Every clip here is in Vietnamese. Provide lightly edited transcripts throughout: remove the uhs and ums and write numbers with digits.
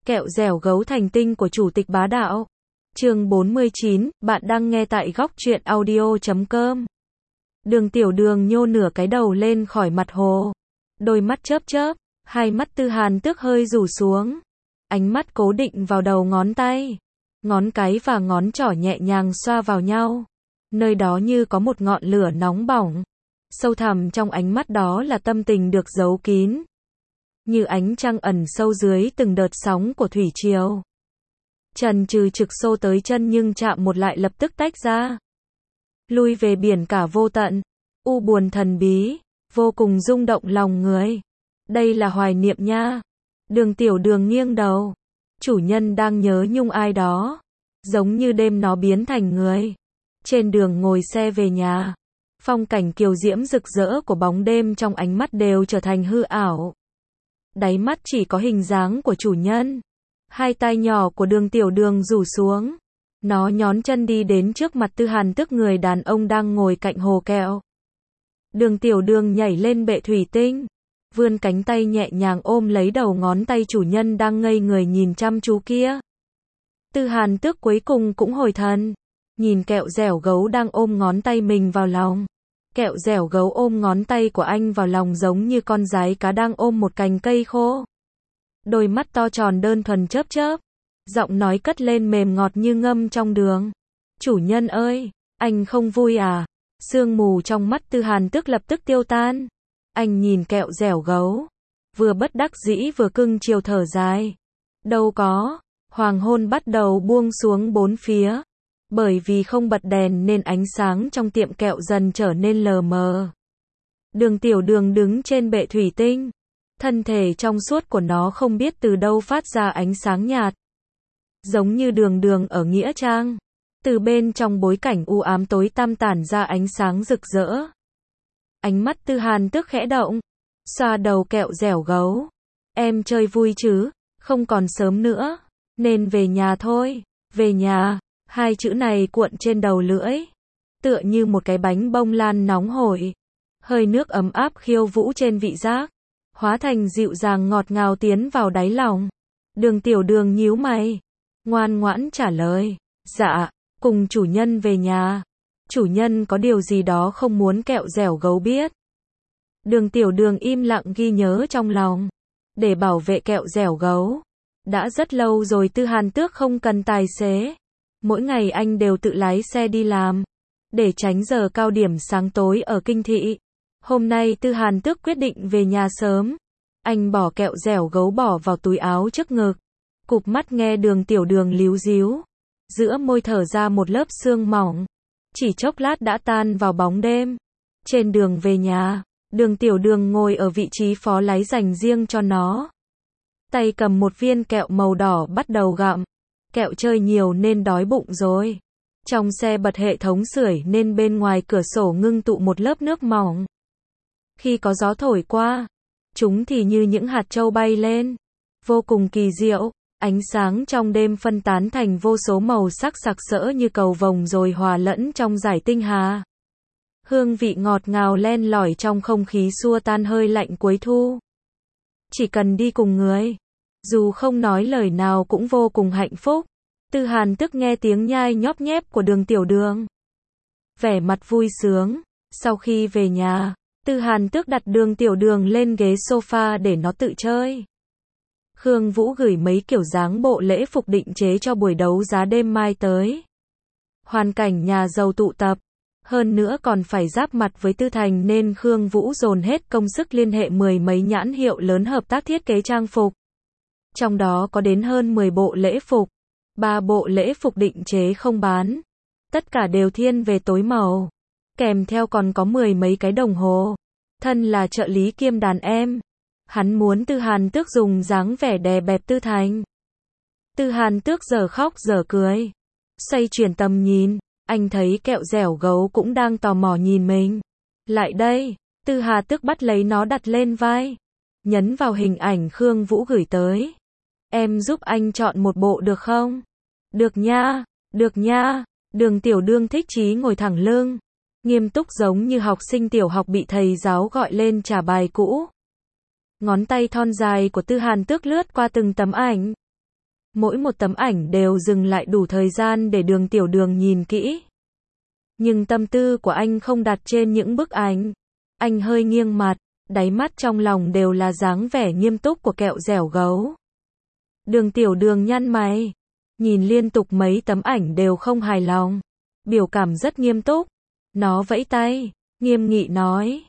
Kẹo dẻo gấu thành tinh của Chủ tịch Bá Đạo. Chương 49, bạn đang nghe tại góc truyện audio.com. Đường Tiểu Đường nhô nửa cái đầu lên khỏi mặt hồ. Đôi mắt chớp chớp, hai mắt Tư Hàn Tước hơi rủ xuống. Ánh mắt cố định vào đầu ngón tay. Ngón cái và ngón trỏ nhẹ nhàng xoa vào nhau. Nơi đó như có một ngọn lửa nóng bỏng. Sâu thẳm trong ánh mắt đó là tâm tình được giấu kín. Như ánh trăng ẩn sâu dưới từng đợt sóng của thủy triều. Trần trừ trực xô tới chân nhưng chạm một lại lập tức tách ra. Lui về biển cả vô tận, u buồn thần bí, vô cùng rung động lòng người. Đây là hoài niệm nha. Đường Tiểu Đường nghiêng đầu. Chủ nhân đang nhớ nhung ai đó. Giống như đêm nó biến thành người. Trên đường ngồi xe về nhà. Phong cảnh kiều diễm rực rỡ của bóng đêm trong ánh mắt đều trở thành hư ảo. Đáy mắt chỉ có hình dáng của chủ nhân. Hai tay nhỏ của Đường Tiểu Đường rủ xuống. Nó nhón chân đi đến trước mặt Tư Hàn Tước, người đàn ông đang ngồi cạnh hồ kẹo. Đường Tiểu Đường nhảy lên bệ thủy tinh. Vươn cánh tay nhẹ nhàng ôm lấy đầu ngón tay chủ nhân đang ngây người nhìn chăm chú kia. Tư Hàn Tước cuối cùng cũng hồi thần. Nhìn kẹo dẻo gấu đang ôm ngón tay mình vào lòng. Kẹo dẻo gấu ôm ngón tay của anh vào lòng giống như con giái cá đang ôm một cành cây khô. Đôi mắt to tròn đơn thuần chớp chớp. Giọng nói cất lên mềm ngọt như ngâm trong đường. Chủ nhân ơi, anh không vui à? Sương mù trong mắt Tư Hàn Tước lập tức tiêu tan. Anh nhìn kẹo dẻo gấu. Vừa bất đắc dĩ vừa cưng chiều thở dài. Đâu có. Hoàng hôn bắt đầu buông xuống bốn phía. Bởi vì không bật đèn nên ánh sáng trong tiệm kẹo dần trở nên lờ mờ. Đường Tiểu Đường đứng trên bệ thủy tinh. Thân thể trong suốt của nó không biết từ đâu phát ra ánh sáng nhạt. Giống như đường đường ở Nghĩa Trang. Từ bên trong bối cảnh u ám tối tăm tản ra ánh sáng rực rỡ. Ánh mắt Tư Hàn Tước khẽ động. Xoa đầu kẹo dẻo gấu. Em chơi vui chứ? Không còn sớm nữa. Nên về nhà thôi. Về nhà. Hai chữ này cuộn trên đầu lưỡi. Tựa như một cái bánh bông lan nóng hổi. Hơi nước ấm áp khiêu vũ trên vị giác. Hóa thành dịu dàng ngọt ngào tiến vào đáy lòng. Đường Tiểu Đường nhíu mày. Ngoan ngoãn trả lời. Dạ, cùng chủ nhân về nhà. Chủ nhân có điều gì đó không muốn kẹo dẻo gấu biết. Đường Tiểu Đường im lặng ghi nhớ trong lòng. Để bảo vệ kẹo dẻo gấu. Đã rất lâu rồi Tư Hàn Tước không cần tài xế. Mỗi ngày anh đều tự lái xe đi làm. Để tránh giờ cao điểm sáng tối ở kinh thị. Hôm nay Tư Hàn Tước quyết định về nhà sớm. Anh bỏ kẹo dẻo gấu bỏ vào túi áo trước ngực. Cụp mắt nghe Đường Tiểu Đường líu díu. Giữa môi thở ra một lớp sương mỏng. Chỉ chốc lát đã tan vào bóng đêm. Trên đường về nhà, Đường Tiểu Đường ngồi ở vị trí phó lái dành riêng cho nó. Tay cầm một viên kẹo màu đỏ bắt đầu gặm. Kẹo chơi nhiều nên đói bụng rồi. Trong xe bật hệ thống sưởi nên bên ngoài cửa sổ ngưng tụ một lớp nước mỏng. Khi có gió thổi qua, chúng thì như những hạt châu bay lên. Vô cùng kỳ diệu, ánh sáng trong đêm phân tán thành vô số màu sắc sặc sỡ như cầu vồng rồi hòa lẫn trong dải tinh hà. Hương vị ngọt ngào len lỏi trong không khí xua tan hơi lạnh cuối thu. Chỉ cần đi cùng người, dù không nói lời nào cũng vô cùng hạnh phúc. Tư Hàn Tước nghe tiếng nhai nhóp nhép của Đường Tiểu Đường. Vẻ mặt vui sướng. Sau khi về nhà, Tư Hàn Tước đặt Đường Tiểu Đường lên ghế sofa để nó tự chơi. Khương Vũ gửi mấy kiểu dáng bộ lễ phục định chế cho buổi đấu giá đêm mai tới. Hoàn cảnh nhà giàu tụ tập. Hơn nữa còn phải giáp mặt với Tư Thành nên Khương Vũ dồn hết công sức liên hệ mười mấy nhãn hiệu lớn hợp tác thiết kế trang phục. Trong đó có đến hơn 10 bộ lễ phục. 3 bộ lễ phục định chế không bán. Tất cả đều thiên về tối màu. Kèm theo còn có 10 mấy cái đồng hồ. Thân là trợ lý kiêm đàn em. Hắn muốn Tư Hàn Tước dùng dáng vẻ đè bẹp Tư Thành. Tư Hàn Tước giờ khóc giờ cười. Xoay chuyển tầm nhìn. Anh thấy kẹo dẻo gấu cũng đang tò mò nhìn mình. Lại đây. Tư Hà Tước bắt lấy nó đặt lên vai. Nhấn vào hình ảnh Khương Vũ gửi tới. Em giúp anh chọn một bộ được không? Được nha, được nha. Đường Tiểu Đường thích chí ngồi thẳng lưng. Nghiêm túc giống như học sinh tiểu học bị thầy giáo gọi lên trả bài cũ. Ngón tay thon dài của Tư Hàn Tước lướt qua từng tấm ảnh. Mỗi một tấm ảnh đều dừng lại đủ thời gian để Đường Tiểu Đường nhìn kỹ. Nhưng tâm tư của anh không đặt trên những bức ảnh. Anh hơi nghiêng mặt, đáy mắt trong lòng đều là dáng vẻ nghiêm túc của kẹo dẻo gấu. Đường Tiểu Đường nhăn mày, nhìn liên tục mấy tấm ảnh đều không hài lòng, biểu cảm rất nghiêm túc. Nó vẫy tay, nghiêm nghị nói,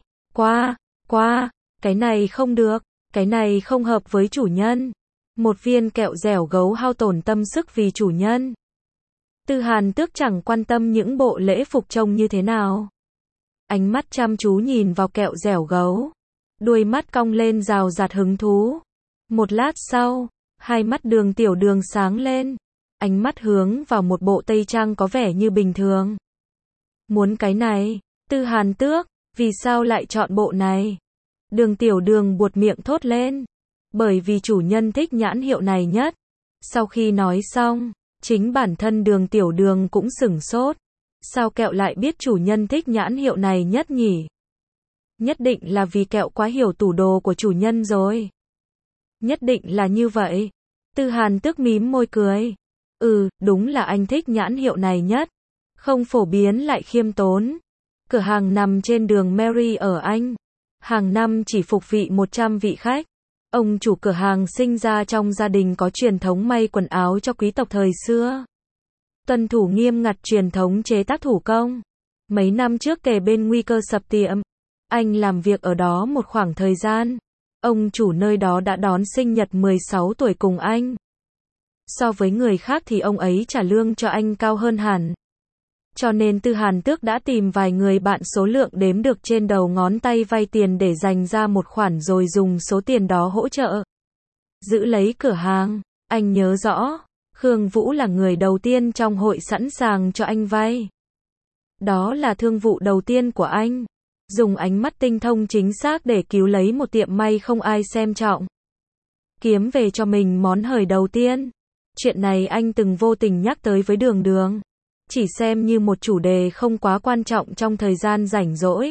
qua, cái này không được, cái này không hợp với chủ nhân. Một viên kẹo dẻo gấu hao tổn tâm sức vì chủ nhân. Tư Hàn Tước chẳng quan tâm những bộ lễ phục trông như thế nào. Ánh mắt chăm chú nhìn vào kẹo dẻo gấu. Đuôi mắt cong lên rào rạt hứng thú. Một lát sau, hai mắt Đường Tiểu Đường sáng lên. Ánh mắt hướng vào một bộ tây trang có vẻ như bình thường. Muốn cái này, Tư Hàn Tước, vì sao lại chọn bộ này? Đường Tiểu Đường buột miệng thốt lên. Bởi vì chủ nhân thích nhãn hiệu này nhất. Sau khi nói xong, chính bản thân Đường Tiểu Đường cũng sửng sốt. Sao kẹo lại biết chủ nhân thích nhãn hiệu này nhất nhỉ? Nhất định là vì kẹo quá hiểu tủ đồ của chủ nhân rồi. Nhất định là như vậy. Tư Hàn Tước mím môi cười. Đúng là anh thích nhãn hiệu này nhất. Không phổ biến lại khiêm tốn. Cửa hàng nằm trên đường Mary ở Anh. Hàng năm chỉ phục vị 100 vị khách. Ông chủ cửa hàng sinh ra trong gia đình có truyền thống may quần áo cho quý tộc thời xưa. Tuân thủ nghiêm ngặt truyền thống chế tác thủ công. Mấy năm trước kề bên nguy cơ sập tiệm. Anh làm việc ở đó một khoảng thời gian. Ông chủ nơi đó đã đón sinh nhật 16 tuổi cùng anh. So với người khác thì ông ấy trả lương cho anh cao hơn hẳn. Cho nên Tư Hàn Tước đã tìm vài người bạn số lượng đếm được trên đầu ngón tay vay tiền để dành ra một khoản rồi dùng số tiền đó hỗ trợ giữ lấy cửa hàng. Anh nhớ rõ, Khương Vũ là người đầu tiên trong hội sẵn sàng cho anh vay. Đó là thương vụ đầu tiên của anh. Dùng ánh mắt tinh thông chính xác để cứu lấy một tiệm may không ai xem trọng. Kiếm về cho mình món hời đầu tiên. Chuyện này anh từng vô tình nhắc tới với Đường Đường. Chỉ xem như một chủ đề không quá quan trọng trong thời gian rảnh rỗi.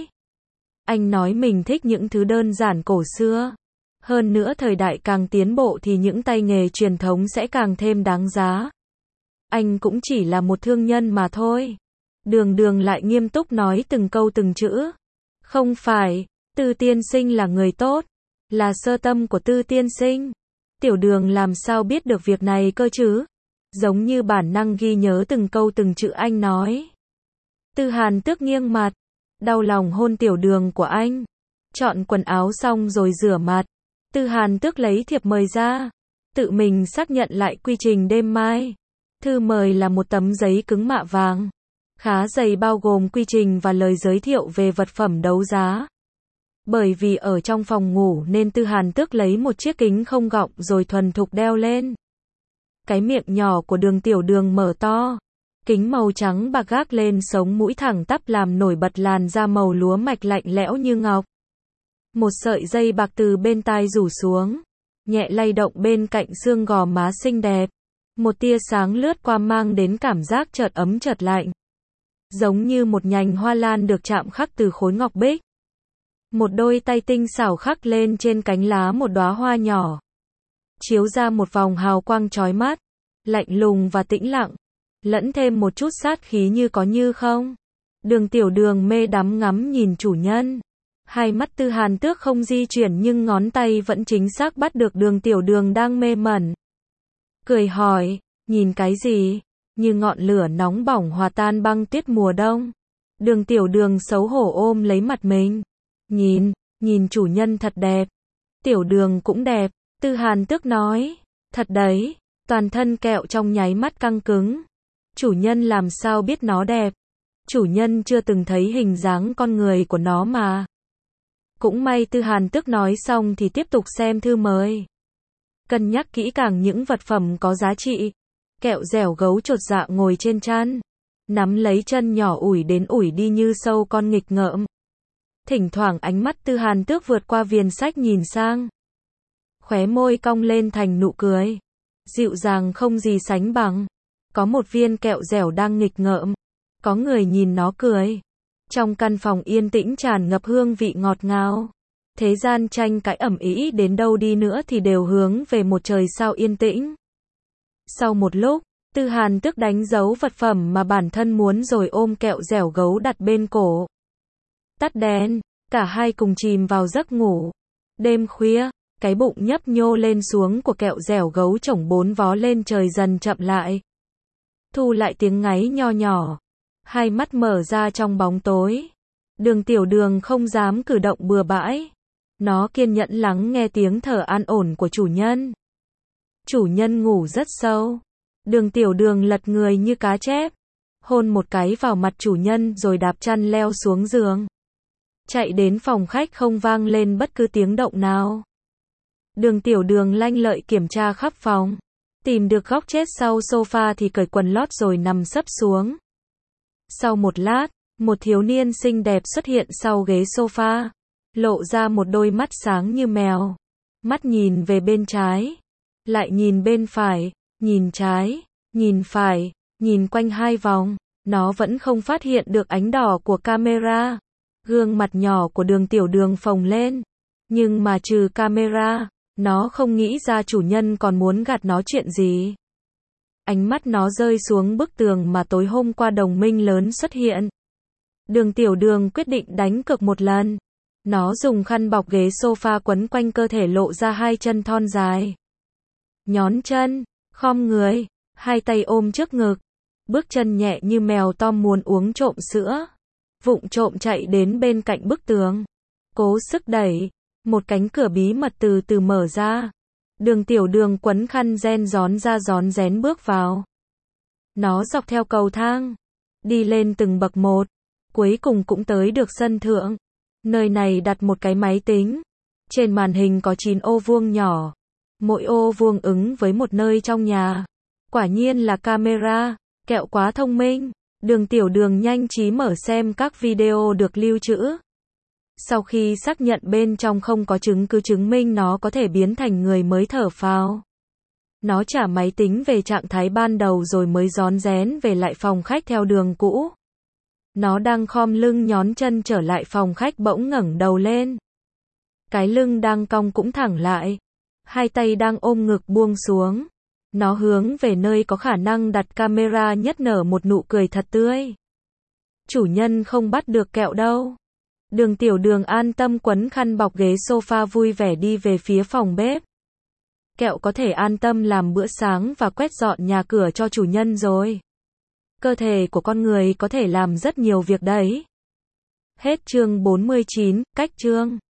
Anh nói mình thích những thứ đơn giản cổ xưa. Hơn nữa thời đại càng tiến bộ thì những tay nghề truyền thống sẽ càng thêm đáng giá. Anh cũng chỉ là một thương nhân mà thôi. Đường Đường lại nghiêm túc nói từng câu từng chữ. Không phải, Tư tiên sinh là người tốt. Là sơ tâm của Tư tiên sinh. Tiểu Đường làm sao biết được việc này cơ chứ? Giống như bản năng ghi nhớ từng câu từng chữ anh nói. Tư Hàn Tước nghiêng mặt, đau lòng hôn Tiểu Đường của anh. Chọn quần áo xong rồi rửa mặt. Tư Hàn Tước lấy thiệp mời ra, tự mình xác nhận lại quy trình đêm mai. Thư mời là một tấm giấy cứng mạ vàng, khá dày, bao gồm quy trình và lời giới thiệu về vật phẩm đấu giá. Bởi vì ở trong phòng ngủ nên Tư Hàn Tước lấy một chiếc kính không gọng rồi thuần thục đeo lên. Cái miệng nhỏ của Đường Tiểu Đường mở to. Kính màu trắng bạc gác lên sống mũi thẳng tắp làm nổi bật làn da màu lúa mạch lạnh lẽo như ngọc. Một sợi dây bạc từ bên tai rủ xuống, nhẹ lay động bên cạnh xương gò má xinh đẹp. Một tia sáng lướt qua mang đến cảm giác chợt ấm chợt lạnh. Giống như một nhành hoa lan được chạm khắc từ khối ngọc bích. Một đôi tay tinh xảo khắc lên trên cánh lá một đóa hoa nhỏ. Chiếu ra một vòng hào quang chói mắt, lạnh lùng và tĩnh lặng, lẫn thêm một chút sát khí như có như không. Đường Tiểu Đường mê đắm ngắm nhìn chủ nhân. Hai mắt Tư Hàn Tước không di chuyển nhưng ngón tay vẫn chính xác bắt được Đường Tiểu Đường đang mê mẩn. Cười hỏi, nhìn cái gì? Như ngọn lửa nóng bỏng hòa tan băng tuyết mùa đông. Đường Tiểu Đường xấu hổ ôm lấy mặt mình. Nhìn chủ nhân thật đẹp. Tiểu Đường cũng đẹp. Tư Hàn Tước nói, thật đấy. Toàn thân kẹo trong nháy mắt căng cứng. Chủ nhân làm sao biết nó đẹp? Chủ nhân chưa từng thấy hình dáng con người của nó mà. Cũng may Tư Hàn Tước nói xong thì tiếp tục xem thư mời. Cân nhắc kỹ càng những vật phẩm có giá trị. Kẹo dẻo gấu chột dạ ngồi trên chăn, nắm lấy chân nhỏ ủi đến ủi đi như sâu con nghịch ngợm. Thỉnh thoảng ánh mắt Tư Hàn Tước vượt qua viền sách nhìn sang. Khóe môi cong lên thành nụ cười. Dịu dàng không gì sánh bằng. Có một viên kẹo dẻo đang nghịch ngợm. Có người nhìn nó cười. Trong căn phòng yên tĩnh tràn ngập hương vị ngọt ngào. Thế gian tranh cãi ầm ĩ đến đâu đi nữa thì đều hướng về một trời sao yên tĩnh. Sau một lúc, Tư Hàn Tước đánh dấu vật phẩm mà bản thân muốn rồi ôm kẹo dẻo gấu đặt bên cổ. Tắt đèn, cả hai cùng chìm vào giấc ngủ. Đêm khuya, cái bụng nhấp nhô lên xuống của kẹo dẻo gấu chổng 4 vó lên trời dần chậm lại. Thu lại tiếng ngáy nho nhỏ. Hai mắt mở ra trong bóng tối. Đường Tiểu Đường không dám cử động bừa bãi. Nó kiên nhẫn lắng nghe tiếng thở an ổn của chủ nhân. Chủ nhân ngủ rất sâu. Đường Tiểu Đường lật người như cá chép. Hôn một cái vào mặt chủ nhân rồi đạp chăn leo xuống giường. Chạy đến phòng khách không vang lên bất cứ tiếng động nào. Đường Tiểu Đường lanh lợi kiểm tra khắp phòng. Tìm được góc chết sau sofa thì cởi quần lót rồi nằm sấp xuống. Sau một lát, một thiếu niên xinh đẹp xuất hiện sau ghế sofa. Lộ ra một đôi mắt sáng như mèo. Mắt nhìn về bên trái. Lại nhìn bên phải. Nhìn trái. Nhìn phải. Nhìn quanh 2 vòng. Nó vẫn không phát hiện được ánh đỏ của camera. Gương mặt nhỏ của Đường Tiểu Đường phồng lên. Nhưng mà trừ camera, nó không nghĩ ra chủ nhân còn muốn gạt nó chuyện gì. Ánh mắt nó rơi xuống bức tường mà tối hôm qua đồng minh lớn xuất hiện. Đường Tiểu Đường quyết định đánh cược một lần. Nó dùng khăn bọc ghế sofa quấn quanh cơ thể lộ ra 2 chân thon dài. Nhón chân, khom người, 2 tay ôm trước ngực. Bước chân nhẹ như mèo Tom muốn uống trộm sữa. Vụng trộm chạy đến bên cạnh bức tường. Cố sức đẩy. Một cánh cửa bí mật từ từ mở ra. Đường Tiểu Đường quấn khăn ren rón ra rón rén bước vào. Nó dọc theo cầu thang. Đi lên từng bậc một. Cuối cùng cũng tới được sân thượng. Nơi này đặt một cái máy tính. Trên màn hình có 9 ô vuông nhỏ. Mỗi ô vuông ứng với một nơi trong nhà. Quả nhiên là camera. Kẹo quá thông minh. Đường Tiểu Đường nhanh trí mở xem các video được lưu trữ. Sau khi xác nhận bên trong không có chứng cứ chứng minh nó có thể biến thành người mới thở phào. Nó trả máy tính về trạng thái ban đầu rồi mới rón rén về lại phòng khách theo đường cũ. Nó đang khom lưng nhón chân trở lại phòng khách bỗng ngẩng đầu lên. Cái lưng đang cong cũng thẳng lại. 2 tay đang ôm ngực buông xuống. Nó hướng về nơi có khả năng đặt camera nhất nở một nụ cười thật tươi. Chủ nhân không bắt được kẹo đâu. Đường Tiểu Đường an tâm quấn khăn bọc ghế sofa vui vẻ đi về phía phòng bếp. Kẹo có thể an tâm làm bữa sáng và quét dọn nhà cửa cho chủ nhân rồi. Cơ thể của con người có thể làm rất nhiều việc đấy. Hết chương 49, cách chương.